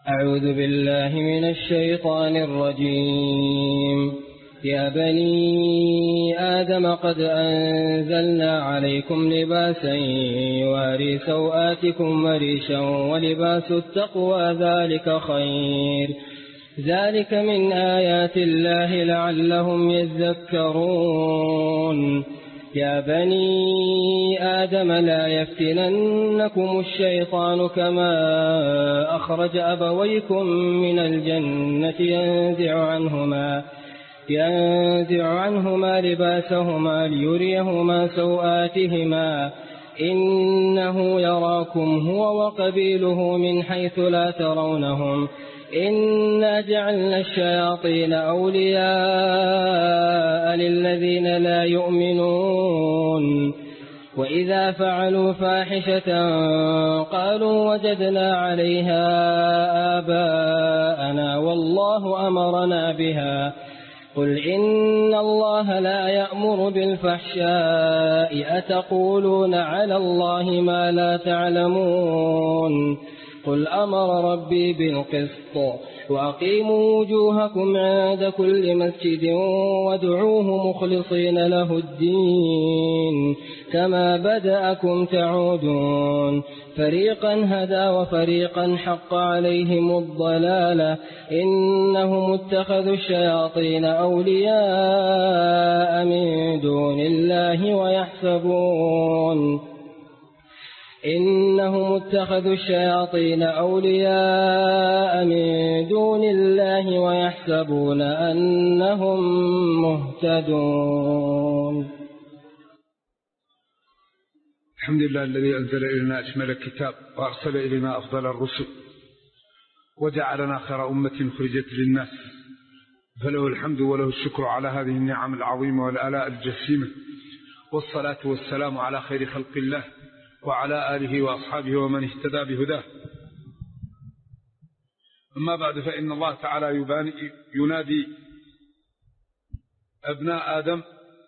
أعوذ بالله من الشيطان الرجيم. يا بني آدم قد أنزلنا عليكم لباسا يواري سوآتكم وريشا ولباس التقوى ذلك خير، ذلك من آيات الله لعلهم يذكرون. يا بني آدم لا يفتننكم الشيطان كما أخرج أبويكم من الجنة ينزع عنهما لباسهما ليريهما سوآتهما إنه يراكم هو وقبيله من حيث لا ترونهم إنا جعلنا الشياطين أولياء للذين لا يؤمنون. وإذا فعلوا فاحشة قالوا وجدنا عليها آباءنا والله أمرنا بها. قل إن الله لا يأمر بالفحشاء أتقولون على الله ما لا تعلمون. قل أمر ربي بالقسط وأقيموا وجوهكم عند كل مسجد وادعوه مخلصين له الدين كما بدأكم تعودون. فريقا هدى وفريقا حق عليهم الضلالة إنهم اتخذوا الشياطين أولياء من دون الله ويحسبون أنهم مهتدون. الحمد لله الذي أنزل إلينا أشمل الكتاب وأرسل إلينا أفضل الرسل وجعلنا خير أمة خرجت للناس، فله الحمد وله الشكر على هذه النعم العظيمة والآلاء الجسيمة، والصلاة والسلام على خير خلق الله وعلى آله وأصحابه ومن اهتدى بهداه. أما بعد، فإن الله تعالى ينادي أبناء آدم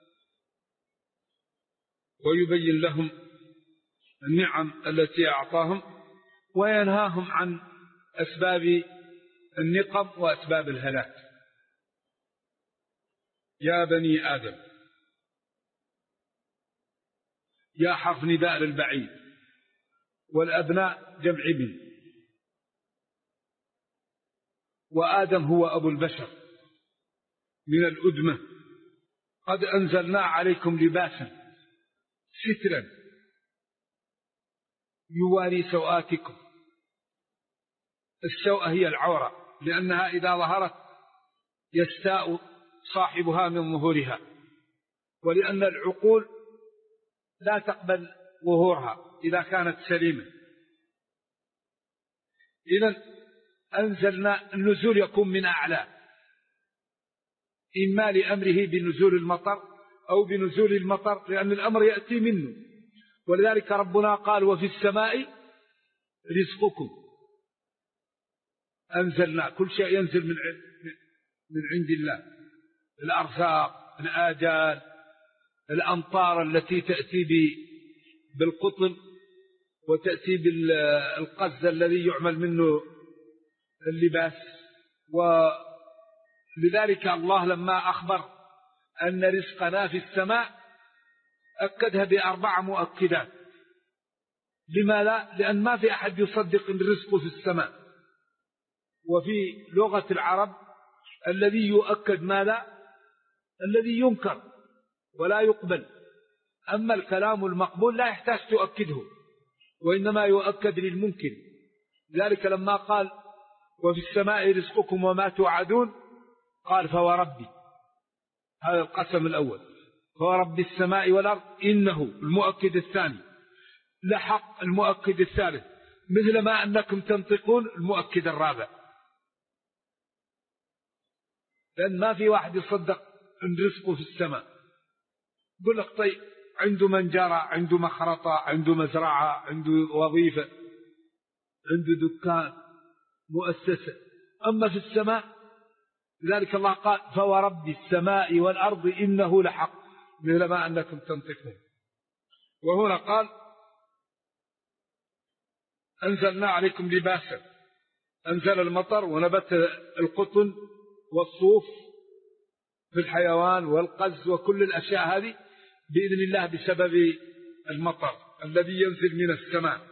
ويبين لهم النعم التي أعطاهم وينهاهم عن أسباب النقم وأسباب الهلاك. يا بني آدم، يا حرف نداء للبعيد، والأبناء جمع ابن، وآدم هو أبو البشر من الأدمة. قد أنزلنا عليكم لباسا سترا يواري سوآتكم. السوء هي العورة، لأنها إذا ظهرت يستاء صاحبها من ظهورها، ولأن العقول لا تقبل ظهورها إذا كانت سليمة. إذن أنزلنا، النزول يكون من أعلى، إما لأمره بنزول المطر أو بنزول المطر، لأن الأمر يأتي منه. ولذلك ربنا قال وفي السماء رزقكم. أنزلنا، كل شيء ينزل من عند الله، الأرزاق، الآجال، الأمطار التي تأتي بالقطن وتأتي بالقز الذي يعمل منه اللباس. ولذلك الله لما أخبر أن رزقنا في السماء أكدها ب4 مؤكدات. لماذا؟ لأن ما في أحد يصدق أن رزقه في السماء. وفي لغة العرب الذي يؤكد ماذا؟ الذي ينكر ولا يقبل. أما الكلام المقبول لا يحتاج تؤكده، وإنما يؤكد للممكن. ذلك لما قال وفي السماء رزقكم وما توعدون، قال فوربي، هذا القسم الأول، فورب السماء والأرض إنه المؤكد الثاني، لحق المؤكد الثالث، مثل ما أنكم تنطقون المؤكد الرابع. لأن ما في واحد يصدق أن رزقه في السماء. يقول لك طيب عنده منجرة، عنده مخرطة، عنده مزرعة، عنده وظيفة، عنده دكان، مؤسسة. أما في السماء، لذلك الله قال فورب السماء والأرض إنه لحق، مثل ما أنكم تنطقون. وهنا قال أنزلنا عليكم لباسا أنزل المطر ونبت القطن والصوف في الحيوان والقز وكل الأشياء هذه بإذن الله بسبب المطر الذي ينزل من السماء.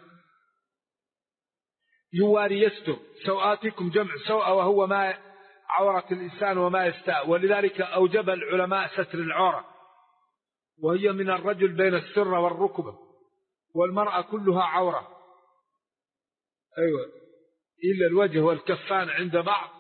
يواري يستر سوآتكم، جمع سوء وهو ما عورة الإنسان وما يستاء، ولذلك أوجب العلماء ستر العورة، وهي من الرجل بين السر والركبة، والمرأة كلها عورة، أيوة، إلا الوجه والكفان عند بعض،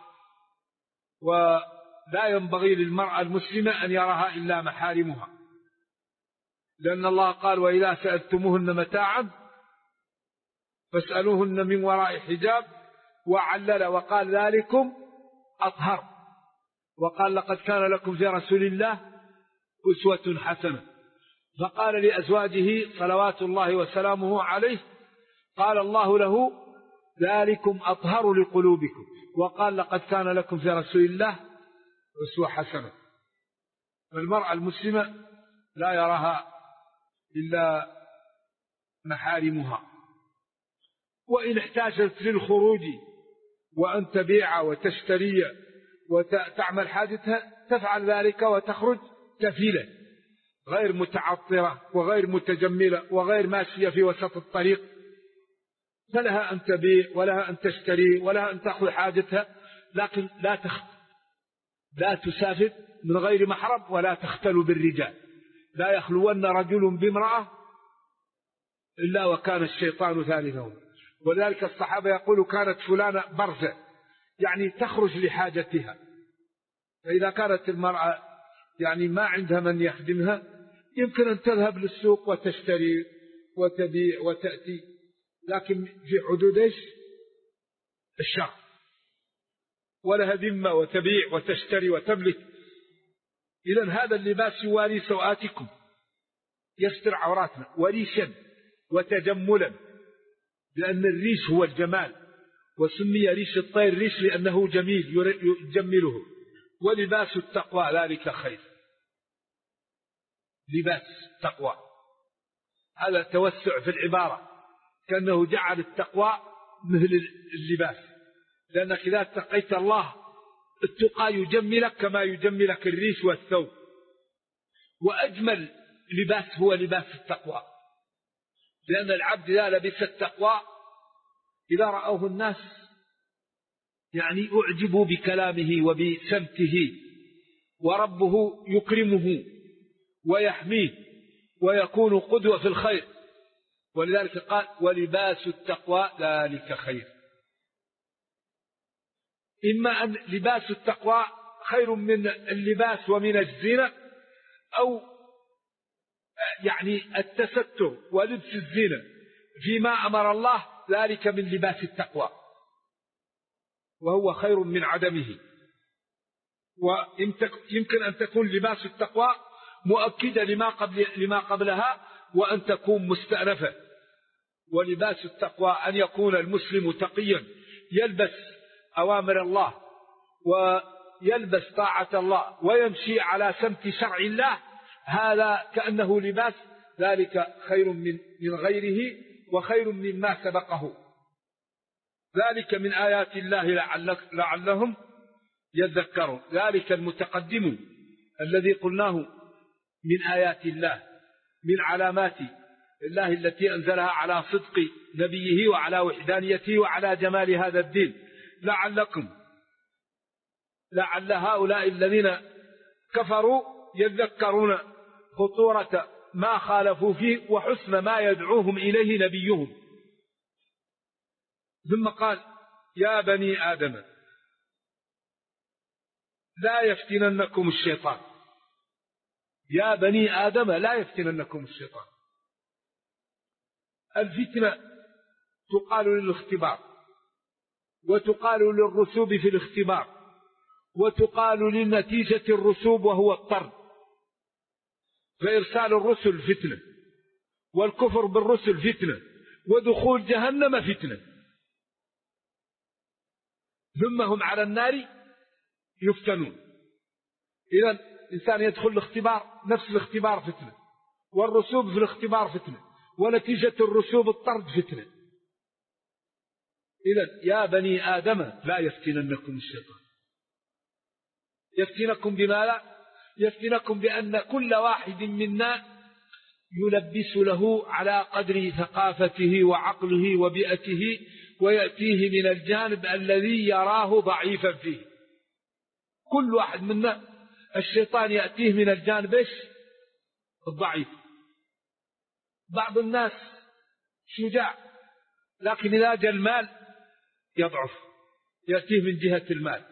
ولا ينبغي للمرأة المسلمة أن يراها إلا محارمها، لأن الله قال: وإذا سألتموهن متاعا فاسألوهن من وراء حجاب، وعلل وقال: ذلكم أطهر، وقال: لقد كان لكم في رسول الله أسوة حسنة. فقال لأزواجه صلوات الله وسلامه عليه، قال الله له: ذلكم أطهر لقلوبكم، وقال: لقد كان لكم في رسول الله أسوة حسنة. فالمرأة المسلمة لا يراها إلا محارمها، وإن احتاجت للخروج وأن تبيع وتشتري وتعمل حاجتها تفعل ذلك وتخرج كفيلة غير متعطرة وغير متجملة وغير ماشية في وسط الطريق، فلها أن تبيع ولها أن تشتري ولها أن تأخذ حاجتها، لكن لا تسافر من غير محرم ولا تختل بالرجال. لا يخلون رجل بامرأة إلا وكان الشيطان ثالثهم. ولذلك الصحابة يقولوا: كانت فلانة برزة، يعني تخرج لحاجتها. فإذا كانت المرأة يعني ما عندها من يخدمها، يمكن أن تذهب للسوق وتشتري وتبيع وتأتي، لكن في حدود الشرع، ولها ذمة وتبيع وتشتري وتملك. إذن هذا اللباس يواري سوآتكم، يستر عوراتنا وريشا وتجملا، لأن الريش هو الجمال، وسمي ريش الطير ريش لأنه جميل يجمله. ولباس التقوى ذلك خير. لباس التقوى هذا توسع في العبارة، كأنه جعل التقوى مثل اللباس، لأنك إذا اتقيت الله التقى يجملك كما يجملك الريش والثوب. وأجمل لباس هو لباس التقوى، لأن العبد إذا لبس التقوى إذا رأوه الناس يعني أعجبوا بكلامه وبسمته، وربه يكرمه ويحميه ويكون قدوة في الخير. ولذلك قال: ولباس التقوى ذلك خير. إما أن لباس التقوى خير من اللباس ومن الزينة، أو يعني التستر ولبس الزينة فيما أمر الله ذلك من لباس التقوى، وهو خير من عدمه. ويمكن أن تكون لباس التقوى مؤكدة لما قبلها، وأن تكون مستأنفة. ولباس التقوى أن يكون المسلم تقيا، يلبس أوامر الله ويلبس طاعة الله ويمشي على سمت شرع الله، هذا كأنه لباس، ذلك خير من غيره وخير مما سبقه. ذلك من آيات الله لعلهم يذكرون. ذلك المتقدم الذي قلناه من آيات الله، من علامات الله التي أنزلها على صدق نبيه وعلى وحدانيته وعلى جمال هذا الدين، لعل هؤلاء الذين كفروا يذكرون خطورة ما خالفوا فيه وحسن ما يدعوهم إليه نبيهم. ثم قال: يا بني آدم لا يفتننكم الشيطان. يا بني آدم لا يفتننكم الشيطان. الفتنة تقال للاختبار، وتقال للرسوب في الاختبار، وتقال لنتيجة الرسوب وهو الطرد. فإرسال الرسل فتنة، والكفر بالرسل فتنة، ودخول جهنم فتنة، ثم هم على النار يفتنون. إذن الإنسان يدخل الاختبار، نفس الاختبار فتنة، والرسوب في الاختبار فتنة، ونتيجة الرسوب الطرد فتنة. إذن يا بني آدم لا يفتننكم الشيطان. يفتنكم بما لا يفتنكم بأن كل واحد منا يلبس له على قدر ثقافته وعقله وبيئته، ويأتيه من الجانب الذي يراه ضعيفا فيه. كل واحد منا الشيطان يأتيه من الجانب الضعيف. بعض الناس شجاع، لكن إذا جاء المال يضعف، يأتيه من جهة المال.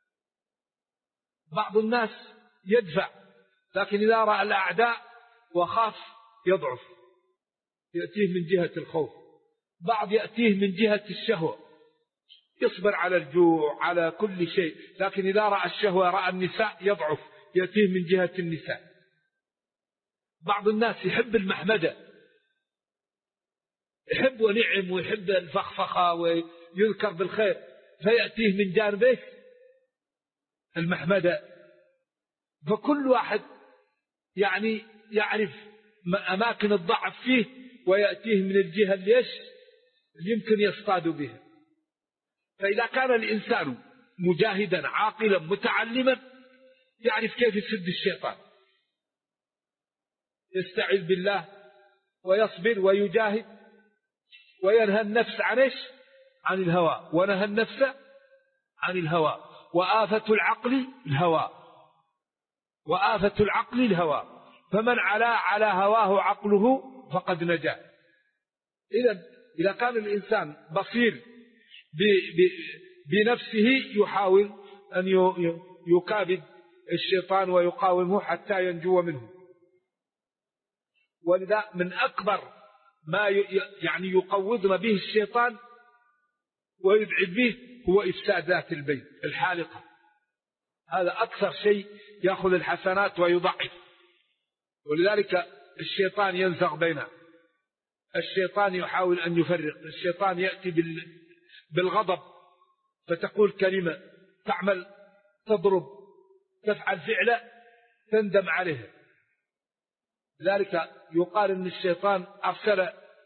بعض الناس يدفع، لكن إذا رأى الأعداء وخاف يضعف، يأتيه من جهة الخوف. بعض يأتيه من جهة الشهوة، يصبر على الجوع على كل شيء، لكن إذا رأى الشهوة رأى النساء يضعف، يأتيه من جهة النساء. بعض الناس يحب المحمدة، يحب ونعم ويحب الفخفخة ويذكر بالخير، فيأتيه من جانبه المحمدة. فكل واحد يعني يعرف أماكن الضعف فيه ويأتيه من الجهة اللي يمكن يصطاد بها. فإذا كان الإنسان مجاهدا عاقلا متعلما يعرف كيف يسد الشيطان، يستعيذ بالله ويصبر ويجاهد وينهى النفس عن الهوى، ونهى النفس عن الهوى. وآفة العقل الهوى، وآفة العقل الهوى، فمن على هواه عقله فقد نجا. إذا كان الإنسان بصير بنفسه يحاول أن يكابد الشيطان ويقاومه حتى ينجو منه. ولذا من أكبر ما يعني يقوضنا به الشيطان ويبعد به هو إفساد ذات البين، الحالقة. هذا أكثر شيء يأخذ الحسنات ويضعف. ولذلك الشيطان ينزغ بينه، الشيطان يحاول أن يفرق. الشيطان يأتي بالغضب فتقول كلمة، تعمل، تضرب، تفعل فعلة تندم عليها. لذلك يقال أن الشيطان أرسل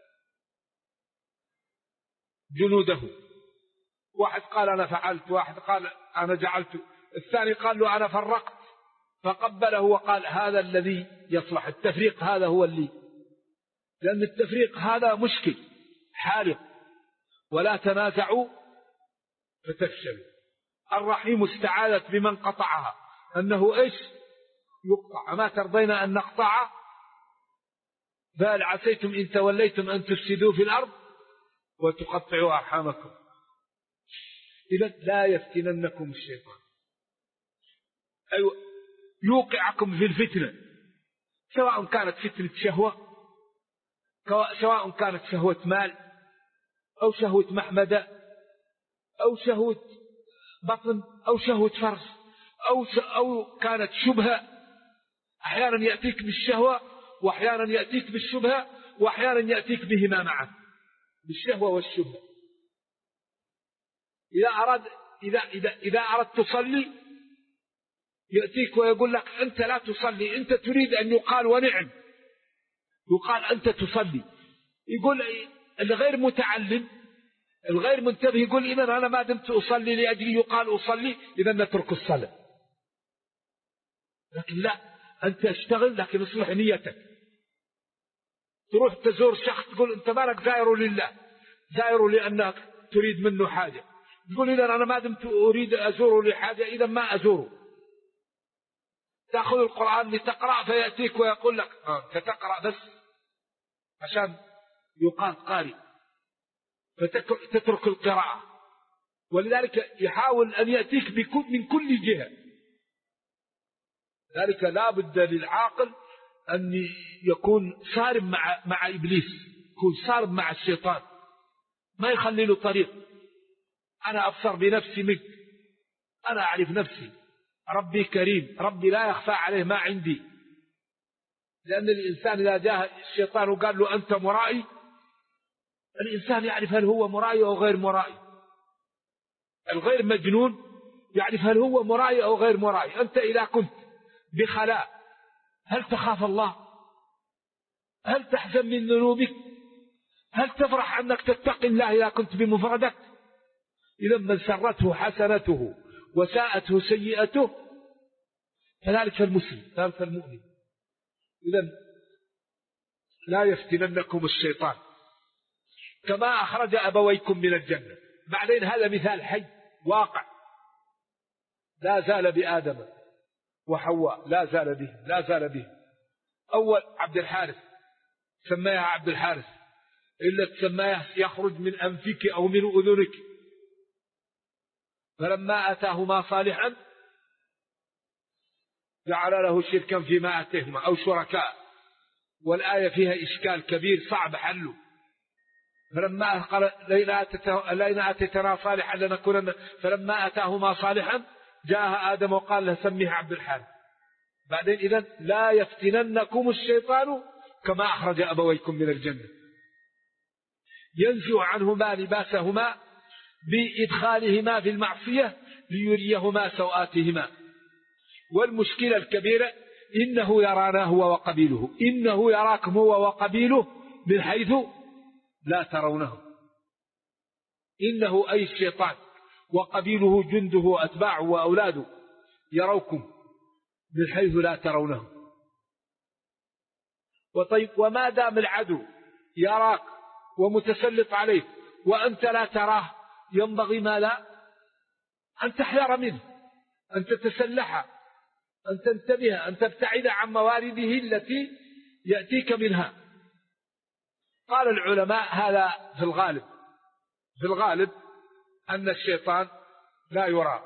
جنوده، واحد قال أنا فعلت، واحد قال أنا جعلت، الثاني قال له أنا فرقت، فقبله وقال هذا الذي يصلح، التفريق هذا هو اللي، لأن التفريق هذا مشكل حالق. ولا تنازعوا فتفشلوا. الرحيم استعاذت بمن قطعها أنه يقطع. أما ترضين أن نقطع؟ فهل عسيتم إن توليتم أن تفسدوا في الأرض وتقطعوا أرحامكم. إذا لا يفتننكم الشيطان، أيوة يوقعكم في الفتنة، سواء كانت فتنة شهوة، سواء كانت شهوة مال أو شهوة محمدة أو شهوة بطن أو شهوة فرج أو كانت شبهة. أحيانا يأتيك بالشهوة وأحيانا يأتيك بالشبهة وأحيانا يأتيك بهما معا، بالشهوة والشبهة. إذا أردت تصلي يأتيك ويقول لك أنت لا تصلي، أنت تريد أن يقال ونعم، يقال أنت تصلي. يقول الغير متعلم الغير منتبه يقول إذا أنا ما دمت أصلي لأجل يقال أصلي إذا نترك الصلاة. لكن لا، أنت اشتغل لكن اصلح نيتك. تروح تزور شخص تقول أنت مالك زائر لله، زائر لأنك تريد منه حاجة، تقول إذا أنا ما دمت أريد أزوره لحاجة إذا ما أزوره. تأخذ القرآن لتقرأ فيأتيك ويقول لك تقرأ بس عشان يقال قارئ، فتترك القراءة. ولذلك يحاول أن يأتيك من كل جهة. ذلك لا بد للعاقل أن يكون صارم مع إبليس، يكون صارم مع الشيطان، ما يخلي له طريق. أنا أبصر بنفسي منك، أنا أعرف نفسي، ربي كريم، ربي لا يخفى عليه ما عندي. لأن الإنسان إذا جاء الشيطان وقال له أنت مرائي، الإنسان يعرف هل هو مرائي أو غير مرائي. الغير مجنون يعرف هل هو مرائي أو غير مرائي. أنت إذا كنت بخلاء هل تخاف الله؟ هل تحزن من ذنوبك؟ هل تفرح أنك تتقي الله إذا كنت بمفردك؟ إذا من سرته حسنته وساءته سيئته فذلك المسلم، ذلك المؤمن. إذا لا يفتننكم الشيطان كما أخرج أبويكم من الجنة. بعدين هذا مثال حي واقع لا زال بآدم وحواء، لا زال به. أول عبد الحارث سماها عبد الحارث إلا تسماه يخرج من أنفك أو من أذنك، فلما أتاهما صالحا جعل له شركا فيما أتاهما أو شركاء، والآية فيها إشكال كبير صعب حله. فلما قال لئن أتيتنا صالحا لنكونن، فلما أتاهما صالحا جاء آدم وقال له سميه عبد الحارث. بعدين إذن لا يفتننكم الشيطان كما أخرج أبويكم من الجنة، ينزع عنهما لباسهما بإدخالهما في المعصية ليريهما سوآتهما. والمشكلة الكبيرة إنه يرانا هو وقبيله، إنه يراكم هو وقبيله من حيث لا ترونه. إنه أي الشيطان وقبيله جنده وأتباعه وأولاده يروكم من حيث لا ترونه. وطيب وما دام العدو يراك ومتسلط عليك وأنت لا تراه، ينبغي ما لا أن تحذر منه، أن تتسلح، أن تنتبه، أن تبتعد عن موارده التي يأتيك منها. قال العلماء هذا في الغالب أن الشيطان لا يرى،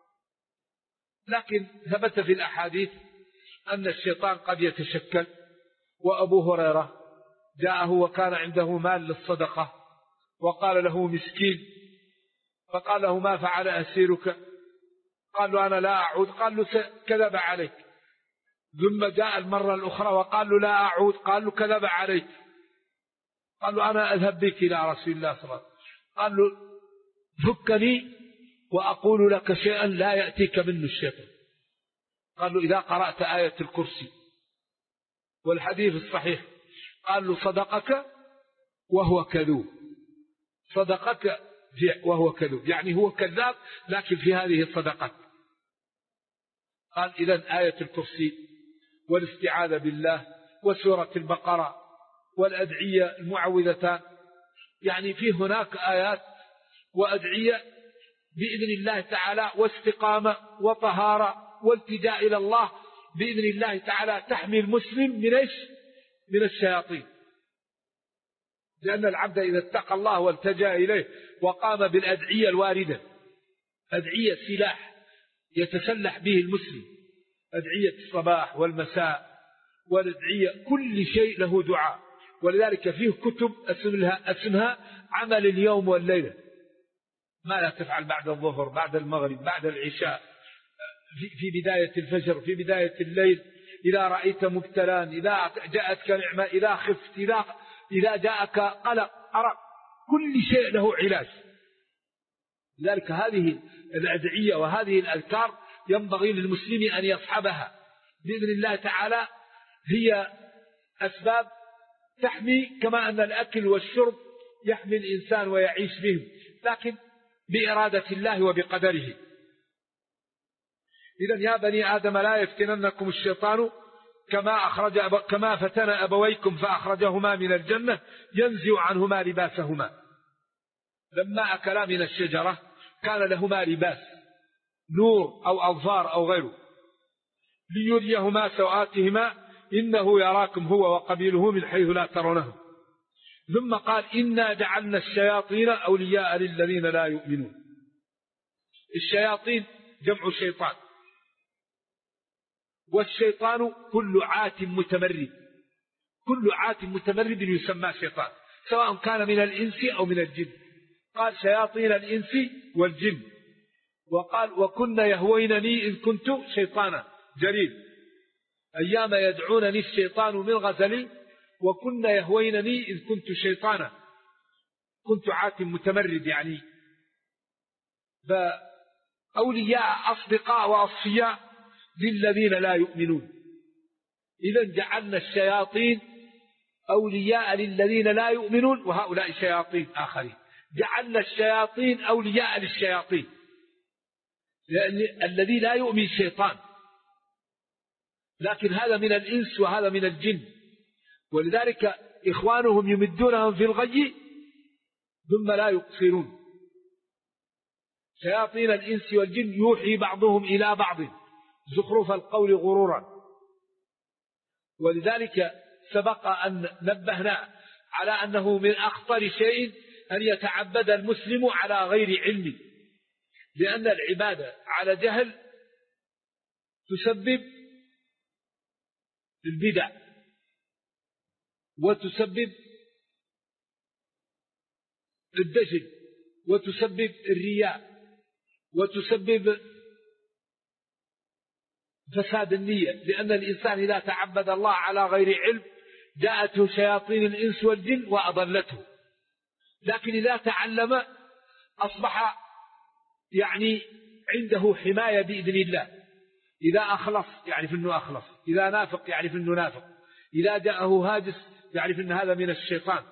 لكن ثبت في الأحاديث أن الشيطان قد يتشكل. وأبو هريرة جاءه وكان عنده مال للصدقة وقال له مسكين، فقال له ما فعل أسيرك؟ قال له أنا لا أعود. قال له كذب عليك. ثم جاء المرة الأخرى وقال له لا أعود. قال له كذب عليك. قال له أنا أذهب بك إلى رسول الله صلى الله عليه وسلم. قال له فكني وأقول لك شيئا لا يأتيك منه الشيطان. قال له إذا قرأت آية الكرسي والحديث الصحيح. قال له صدقك وهو كذوب، صدقك وهو كذوب، يعني هو كذاب لكن في هذه الصدقات. قال إذن آية الكرسي والاستعاذة بالله وسورة البقرة والأدعية المعوذتان، يعني في هناك آيات وأدعية بإذن الله تعالى واستقامة وطهارة والتجاء إلى الله بإذن الله تعالى تحمي المسلم من إيش؟ من الشياطين. لأن العبد إذا اتقى الله والتجأ إليه وقام بالأدعية الواردة، أدعية سلاح يتسلح به المسلم، أدعية الصباح والمساء والأدعية كل شيء له دعاء. ولذلك فيه كتب اسمها عمل اليوم والليلة، ما لا تفعل بعد الظهر، بعد المغرب، بعد العشاء، في بداية الفجر، في بداية الليل، إذا رأيت مبتلان، إذا جاءتك نعمة، إذا خفت، إذا جاءك قلق، أرق، كل شيء له علاج. لذلك هذه الأدعية وهذه الأذكار ينبغي للمسلم أن يصحبها بإذن الله تعالى. هي أسباب تحمي، كما أن الأكل والشرب يحمي الإنسان ويعيش بهم، لكن بإرادة الله وبقدره. إذن يا بني آدم لا يفتننكم الشيطان كما فتن أبويكم فأخرجهما من الجنة ينزع عنهما لباسهما. لما أكلا من الشجرة كان لهما لباس نور أو أظفار أو غيره ليريهما سوآتهما إنه يراكم هو وقبيله من حيث لا ترونه. ثم قال إنا جعلنا الشياطين أولياء للذين لا يؤمنون. الشياطين جمع شيطان، والشيطان كل عات متمرد، كل عات متمرد يسمى شيطان، سواء كان من الإنس أو من الجن. قال شياطين الإنس والجن. وقال وكنا يهوينني إذ كنت شيطانا جريد أيام يدعونني الشيطان من غزلي وكنا يهوينني إذ كنت شيطانا، كنت عات متمرد، يعني فأولياء أصدقاء وأصفياء للذين لا يؤمنون. إذن جعلنا الشياطين أولياء للذين لا يؤمنون، وهؤلاء شياطين آخرين. جعلنا الشياطين أولياء للشياطين، لأن الذي لا يؤمن شيطان، لكن هذا من الإنس وهذا من الجن، ولذلك إخوانهم يمدونهم في الغي ثم لا يقصرون. شياطين الإنس والجن يوحي بعضهم إلى بعض زخرف القول غرورا. ولذلك سبق أن نبهنا على أنه من أخطر شيء أن يتعبد المسلم على غير علم، لأن العبادة على جهل تسبب البدع وتسبب الدجل وتسبب الرياء وتسبب فساد النية، لأن الإنسان إذا تعبد الله على غير علم جاءته شياطين الإنس والجن وأضلته. لكن إذا تعلم أصبح عنده حماية بإذن الله. إذا أخلص يعرف أنه أخلص، إذا نافق يعرف أنه نافق، إذا جاءه هاجس يعرف أن هذا من الشيطان.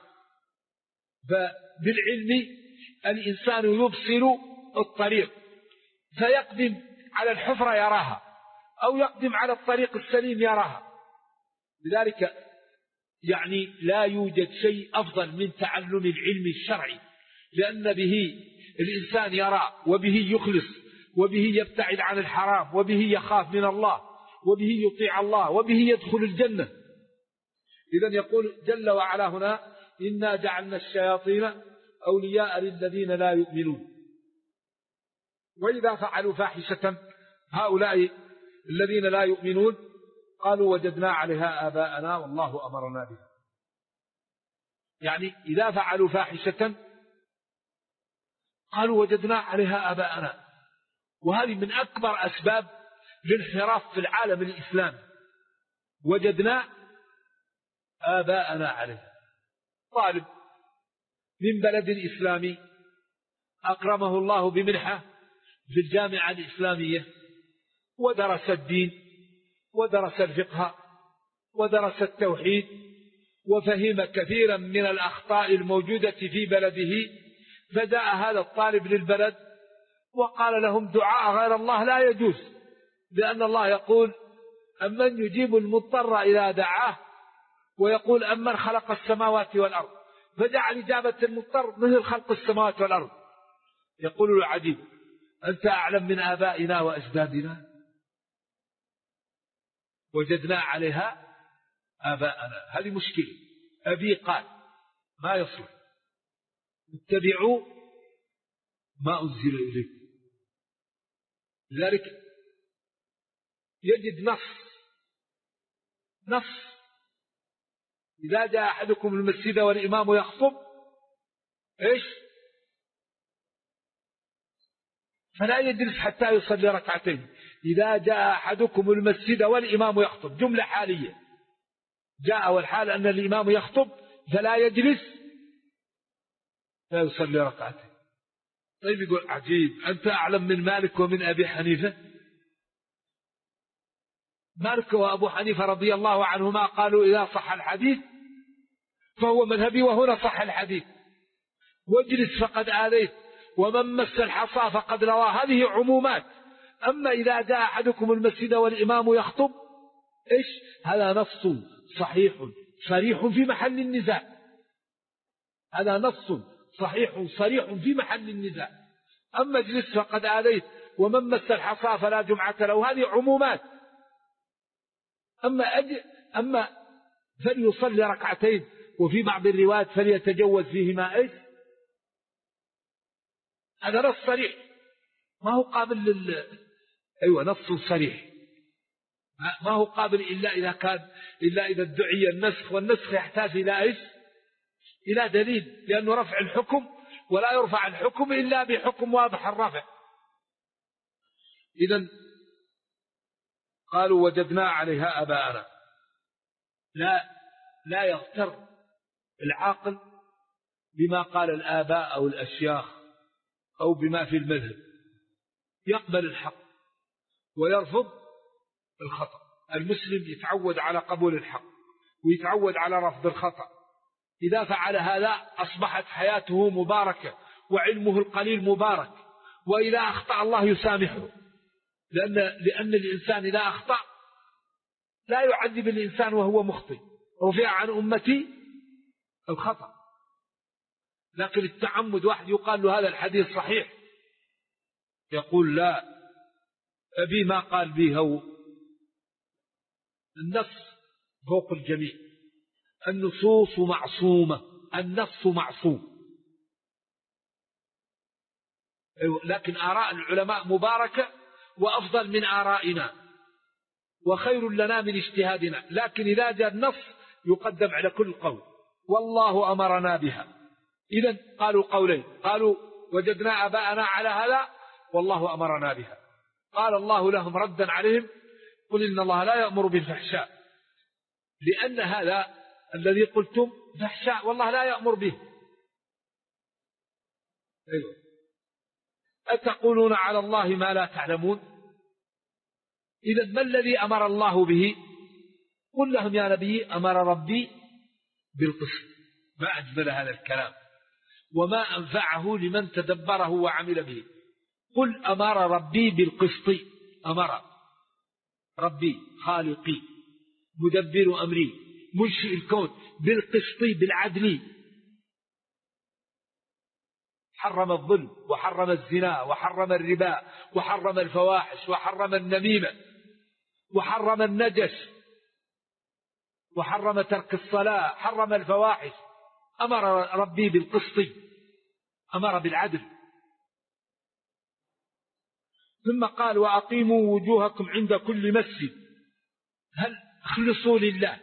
فبالعلم الإنسان يبصر الطريق فيقدم على الحفرة يراها، أو يقدم على الطريق السليم يراها. لذلك لا يوجد شيء أفضل من تعلم العلم الشرعي، لأن به الإنسان يرى وبه يخلص وبه يبتعد عن الحرام وبه يخاف من الله وبه يطيع الله وبه يدخل الجنة. إذن يقول جل وعلا هنا: إنا جعلنا الشياطين أولياء للذين لا يؤمنون. وإذا فعلوا فاحشة هؤلاء الذين لا يؤمنون قالوا وجدنا عليها آباءنا والله أمرنا بها. إذا فعلوا فاحشة قالوا وجدنا عليها آباءنا، وهذه من أكبر أسباب الانحراف في العالم الإسلامي. وجدنا آباءنا عليها. طالب من بلد إسلامي أكرمه الله بمنحة في الجامعة الإسلامية، ودرس الدين ودرس الفقه ودرس التوحيد وفهم كثيرا من الأخطاء الموجودة في بلده، فجاء هذا الطالب للبلد وقال لهم دعاء غير الله لا يجوز، لأن الله يقول: أمن يجيب المضطر إذا دعاه، ويقول: أمن خلق السماوات والأرض. فجعل إجابة المضطر مثل خلق السماوات والأرض. يقول له: عجيب، أنت أعلم من آبائنا وأجدادنا؟ وجدنا عليها آباءنا. هذه مشكلة. أبي قال ما يصلح، اتبعوا ما أنزل إليكم. لذلك يجد نص إذا جاء أحدكم المسجد والإمام يخطب فلا يجلس حتى يصلي ركعتين. إذا جاء أحدكم المسجد والإمام يخطب، جملة حالية، جاء والحال أن الإمام يخطب فلا يجلس لا يصلي ركعتين. طيب يقول: عجيب، أنت أعلم من مالك ومن أبي حنيفة؟ مالك وأبو حنيفة رضي الله عنهما قالوا إذا صح الحديث فهو مذهبي، وهنا صح الحديث. واجلس فقد آذيت، ومن مس الحصى فقد روى. هذه عمومات. أما إذا جاء أحدكم المسجد والإمام يخطب هذا نص صحيح صريح في محل النزاع. هذا نص صحيح صريح في محل النزاع. أما اجلس فقد آذيت ومن مس الحصى فلا جمعة له، هذه عمومات. أما فليصلي ركعتين، وفي بعض الروايات فليتجوز فيهما هذا نص صريح، ما هو قابل نص صريح، ما هو قابل إلا إذا ادعي النسخ، والنسخ يحتاج إلى دليل، لأنه رفع الحكم ولا يرفع الحكم إلا بحكم واضح الرفع. إذن قالوا وجدنا عليها آباءنا. لا يغتر العاقل بما قال الآباء أو الأشياخ أو بما في المذهب، يقبل الحق ويرفض الخطأ. المسلم يتعود على قبول الحق ويتعود على رفض الخطأ. إذا فعل هذا أصبحت حياته مباركة وعلمه القليل مبارك، وإذا أخطأ الله يسامحه، لأن الإنسان إذا أخطأ لا يعذب الإنسان وهو مخطئ، رفع عن أمتي الخطأ. لكن التعمد واحد يقال له هذا الحديث صحيح يقول لا أبي ما قال به هو. النص فوق الجميع، النصوص معصومة، النص معصوم. لكن آراء العلماء مباركة وأفضل من آرائنا وخير لنا من اجتهادنا، لكن إذا جاء النص يقدم على كل قول. والله أمرنا بها. إذن قالوا قولين، قالوا وجدنا آباءنا على هذا والله أمرنا بها. قال الله لهم ردا عليهم قل إن الله لا يأمر بالفحشاء، لأن هذا الذي قلتم فحشاء والله لا يأمر به. أيوة. أتقولون على الله ما لا تعلمون. إذن ما الذي أمر الله به؟ قل لهم يا نبي أمر ربي بالقسط. ما أجمل هذا الكلام وما أنفعه لمن تدبره وعمل به. قل أمر ربي بالقسط، أمر ربي خالقي مدبر أمري منشئ الكون بالقسط بالعدل. حرم الظلم وحرم الزنا وحرم الربا وحرم الفواحش وحرم النميمة وحرم النجس وحرم ترك الصلاة، حرم الفواحش. أمر ربي بالقسط، أمر بالعدل. ثم قال وأقيموا وجوهكم عند كل مسجد. هل اخلصوا لله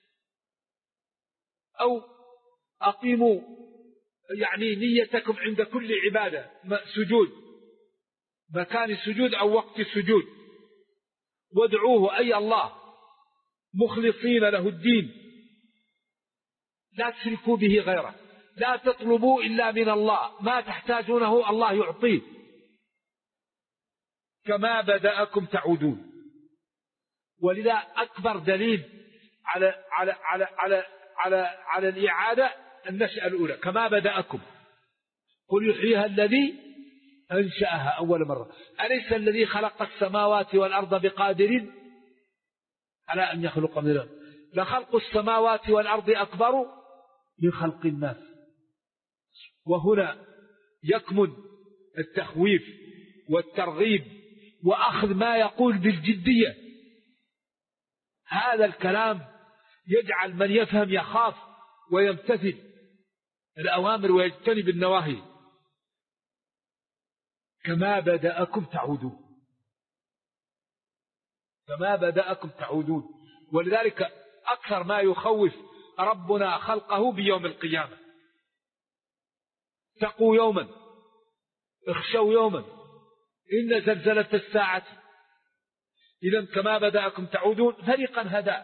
أو أقيموا يعني نيتكم عند كل عبادة، سجود مكان سجود أو وقت سجود، وادعوه أي الله مخلصين له الدين لا تشركوا به غيره، لا تطلبوا إلا من الله، ما تحتاجونه الله يعطيه. كما بدأكم تعودون. ولذا أكبر دليل على الإعادة النشأة الأولى، كما بدأكم. قل يحييها الذي أنشأها أول مرة. أليس الذي خلق السماوات والأرض بقادر على أن يخلق مثلهم؟ لخلق السماوات والأرض أكبر من خلق الناس. وهنا يكمن التخويف والترغيب وأخذ ما يقول بالجدية. هذا الكلام يجعل من يفهم يخاف ويمتثل الأوامر ويجتنب النواهي. كما بدأكم تعودون، كما بدأكم تعودون. ولذلك أكثر ما يخوف ربنا خلقه بيوم القيامة. اتقوا يوما، اخشوا يوما، إن زلزلة الساعة. إذن كما بدأكم تعودون. فريقا هدى،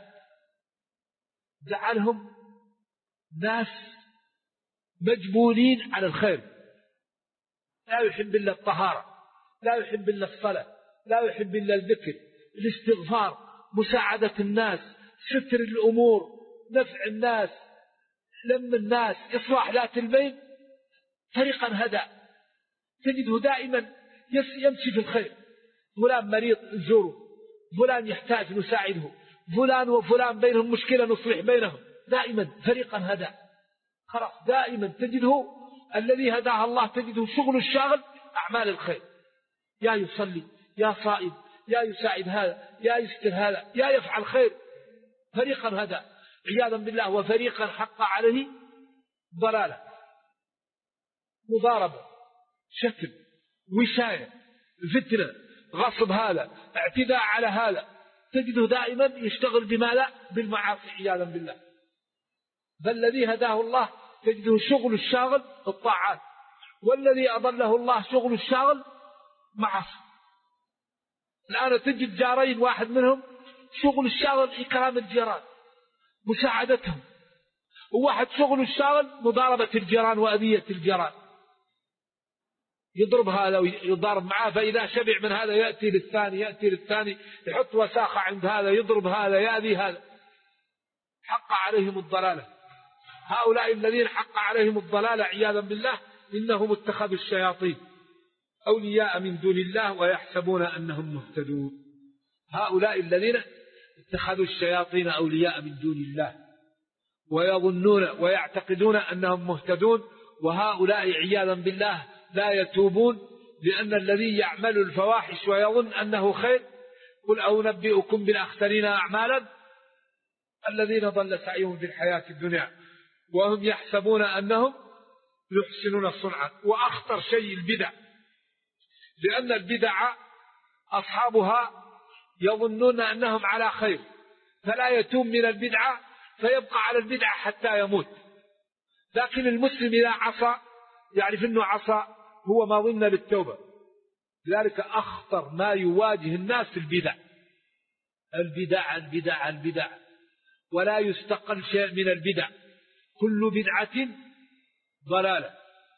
جعلهم ناس مجبولين على الخير، لا يحب إلا الطهارة، لا يحب إلا الصلاة، لا يحب إلا الذكر، الاستغفار، مساعدة الناس، ستر الأمور، نفع الناس، لم الناس، إصلاح ذات البين. فريقا هدى، تجده دائما يمشي في الخير. فلان مريض نزوره، فلان يحتاج نساعده، فلان وفلان بينهم مشكلة نصلح بينهم. دائما فريقا هدى. خلاص دائما تجده الذي هداه الله تجده شغل الشاغل أعمال الخير، يا يصلي، يا صائم، يا يساعد هذا، يا يستر هذا، يا يفعل خير. فريقا هدى عياذا بالله. وفريقا حق عليه ضلالة، مضاربة، شتم، وشاية، فتنة، غصب هذا، اعتداء على هذا. تجده دائما يشتغل بما لا بالمعاصي عياذا بالله. بل الذي هداه الله تجده شغل الشاغل الطاعات، والذي أضله الله شغل الشاغل معاصي. الآن تجد جارين، واحد منهم شغل الشاغل إكرام الجيران، مساعدتهم، وواحد شغل الشاغل مضاربة الجيران وأذية الجيران. يضرب هذا ويضارب معاه، فإذا شبع من هذا يأتي للثاني، يأتي للثاني، يحط وساخة عند هذا، يضرب هذا، يأذي هذا. حق عليهم الضلالة. هؤلاء الذين حق عليهم الضلالة عياذا بالله إنهم اتخذوا الشياطين أولياء من دون الله ويحسبون أنهم مهتدون. هؤلاء الذين اتخذوا الشياطين أولياء من دون الله ويظنون ويعتقدون أنهم مهتدون، وهؤلاء عياذا بالله لا يتوبون، لأن الذي يعمل الفواحش ويظن أنه خير قل أنبئكم بالأخسرين أعمالا الذين ضل سعيهم في الحياة الدنيا وهم يحسبون أنهم يحسنون صنعا. وأخطر شيء البدع، لأن البدع أصحابها يظنون أنهم على خير فلا يتوب من البدعة فيبقى على البدعة حتى يموت. لكن المسلم إذا عصى يعرف أنه عصى هو ما ظن بالتوبة. لذلك أخطر ما يواجه الناس البدع البدع البدع البدع، ولا يستقل شيء من البدع، كل بدعة ضلالة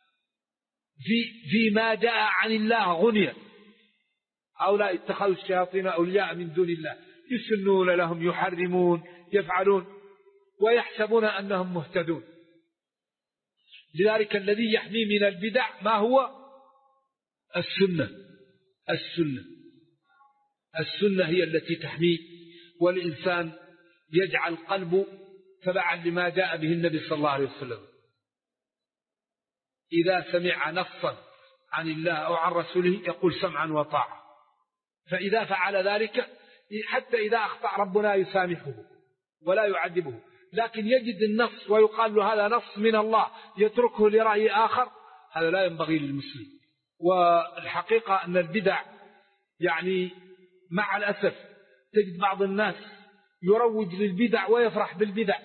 فيما جاء عن الله غنية. هؤلاء اتخذوا الشياطين أولياء من دون الله يسنون لهم يحرمون يفعلون ويحسبون أنهم مهتدون. لذلك الذي يحمي من البدع ما هو؟ السنة هي التي تحمي، والإنسان يجعل قلبه تبعا لما جاء به النبي صلى الله عليه وسلم. إذا سمع نصا عن الله أو عن رسوله يقول سمعا وطاعة، فإذا فعل ذلك حتى إذا أخطأ ربنا يسامحه ولا يعذبه، لكن يجد النص ويقال له هذا نص من الله يتركه لرأي آخر، هذا لا ينبغي للمسلم. والحقيقة أن البدع يعني مع الأسف تجد بعض الناس يروج للبدع ويفرح بالبدع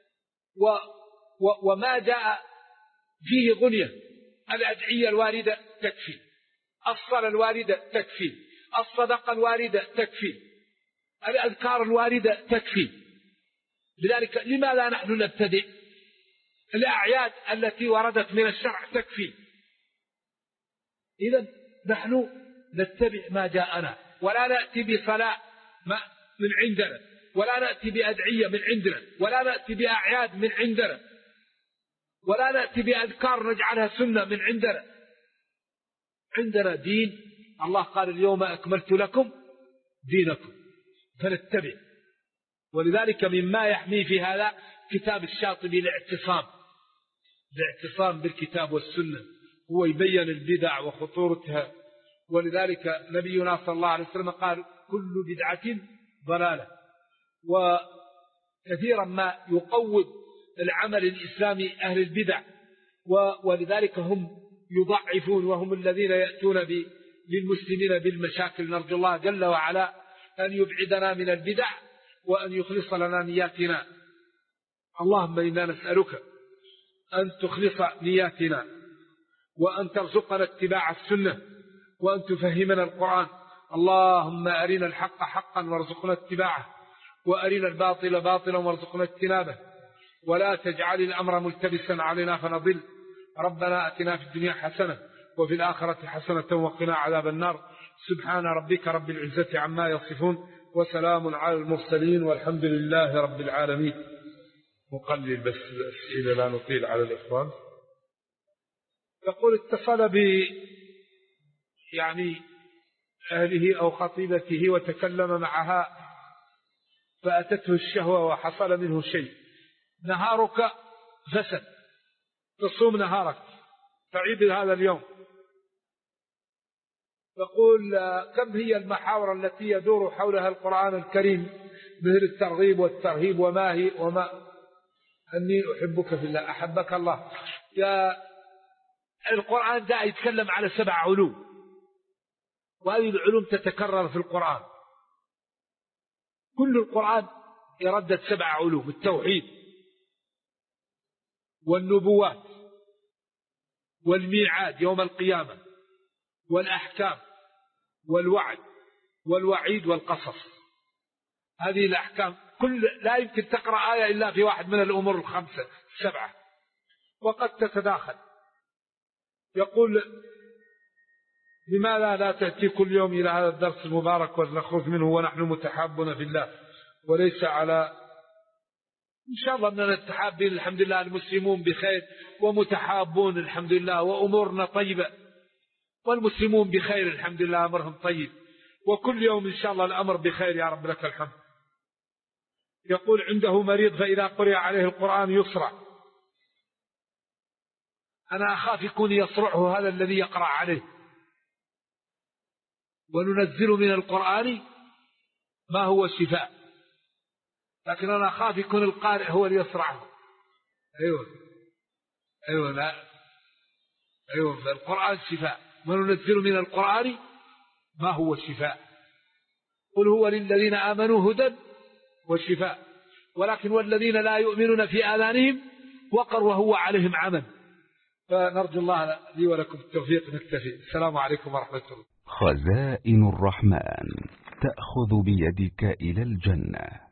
وما جاء فيه غنية. الأدعية الواردة تكفي، الصلاة الواردة تكفي، الصدقة الواردة تكفي، الأذكار الواردة تكفي. لذلك لماذا نحن نبتدئ؟ الأعياد التي وردت من الشرع تكفي. إذن نحن نتبع ما جاءنا، ولا نأتي بصلاة من عندنا، ولا نأتي بأدعية من عندنا، ولا نأتي بأعياد من عندنا، ولا نأتي بأذكار نجعلها سنة من عندنا. عندنا دين، الله قال اليوم أكملت لكم دينكم، فنتبع. ولذلك مما يحمي في هذا كتاب الشاطبي الاعتصام بالكتاب والسنة، هو يبين البدع وخطورتها. ولذلك نبينا صلى الله عليه وسلم قال كل بدعة ضلالة. وكثيرا ما يقوض العمل الإسلامي أهل البدع، ولذلك هم يضعفون، وهم الذين يأتون للمسلمين بالمشاكل. نرجو الله جل وعلا أن يبعدنا من البدع وأن يخلص لنا نياتنا. اللهم إنا نسألك أن تخلص نياتنا، وأن ترزقنا اتباع السنة، وأن تفهمنا القرآن. اللهم أرنا الحق حقا وارزقنا اتباعه، وأرنا الباطل باطلا وارزقنا اجتنابه، ولا تجعل الأمر ملتبسا علينا فنضل. ربنا أتنا في الدنيا حسنة وفي الآخرة حسنة وقنا عذاب النار. سبحان ربك رب العزة عما يصفون، وسلام على المرسلين، والحمد لله رب العالمين. نقلل بس الأسئلة لا نطيل على الإخوان. يقول اتصل أهله أو خطيبته وتكلم معها فأتته الشهوة وحصل منه شيء، نهارك فسد، تصوم نهارك، تعيد هذا اليوم. يقول كم هي المحاور التي يدور حولها القرآن الكريم مثل الترغيب والترهيب وما أني أحبك في الله أحبك الله. القرآن جاء يتكلم على 7 علوم، وهذه العلوم تتكرر في القرآن. كل القرآن يردد 7 علوم: التوحيد والنبوات والميعاد يوم القيامة والأحكام والوعد والوعيد والقصص. هذه الأحكام لا يمكن تقرأ آية إلا في واحد من الأمور 5 7، وقد تتداخل. يقول لماذا لا تأتي كل يوم إلى هذا الدرس المبارك ونخرج منه ونحن متحابون في الله، وليس على إن شاء الله أننا نتحابين الحمد لله، المسلمون بخير ومتحابون الحمد لله، وأمورنا طيبة، والمسلمون بخير الحمد لله، أمرهم طيب، وكل يوم إن شاء الله الأمر بخير يا رب لك الحمد. يقول عنده مريض فإذا قرئ عليه القرآن يصرع، أنا أخاف يكون يصرعه هذا الذي يقرأ عليه، وننزل من القرآن ما هو شفاء، لكن أنا أخاف يكون القارئ هو اللي يصرعه. أيوة لا، أيوة القرآن شفاء، وننزل من القرآن ما هو شفاء، قل هو للذين آمنوا هدى وشفاء، ولكن والذين لا يؤمنون في آذانهم وقر وهو عليهم عمى. فنرجو الله لي ولكم التوفيق. نكتفي. السلام عليكم ورحمة الله. خزائن الرحمن تأخذ بيدك إلى الجنة.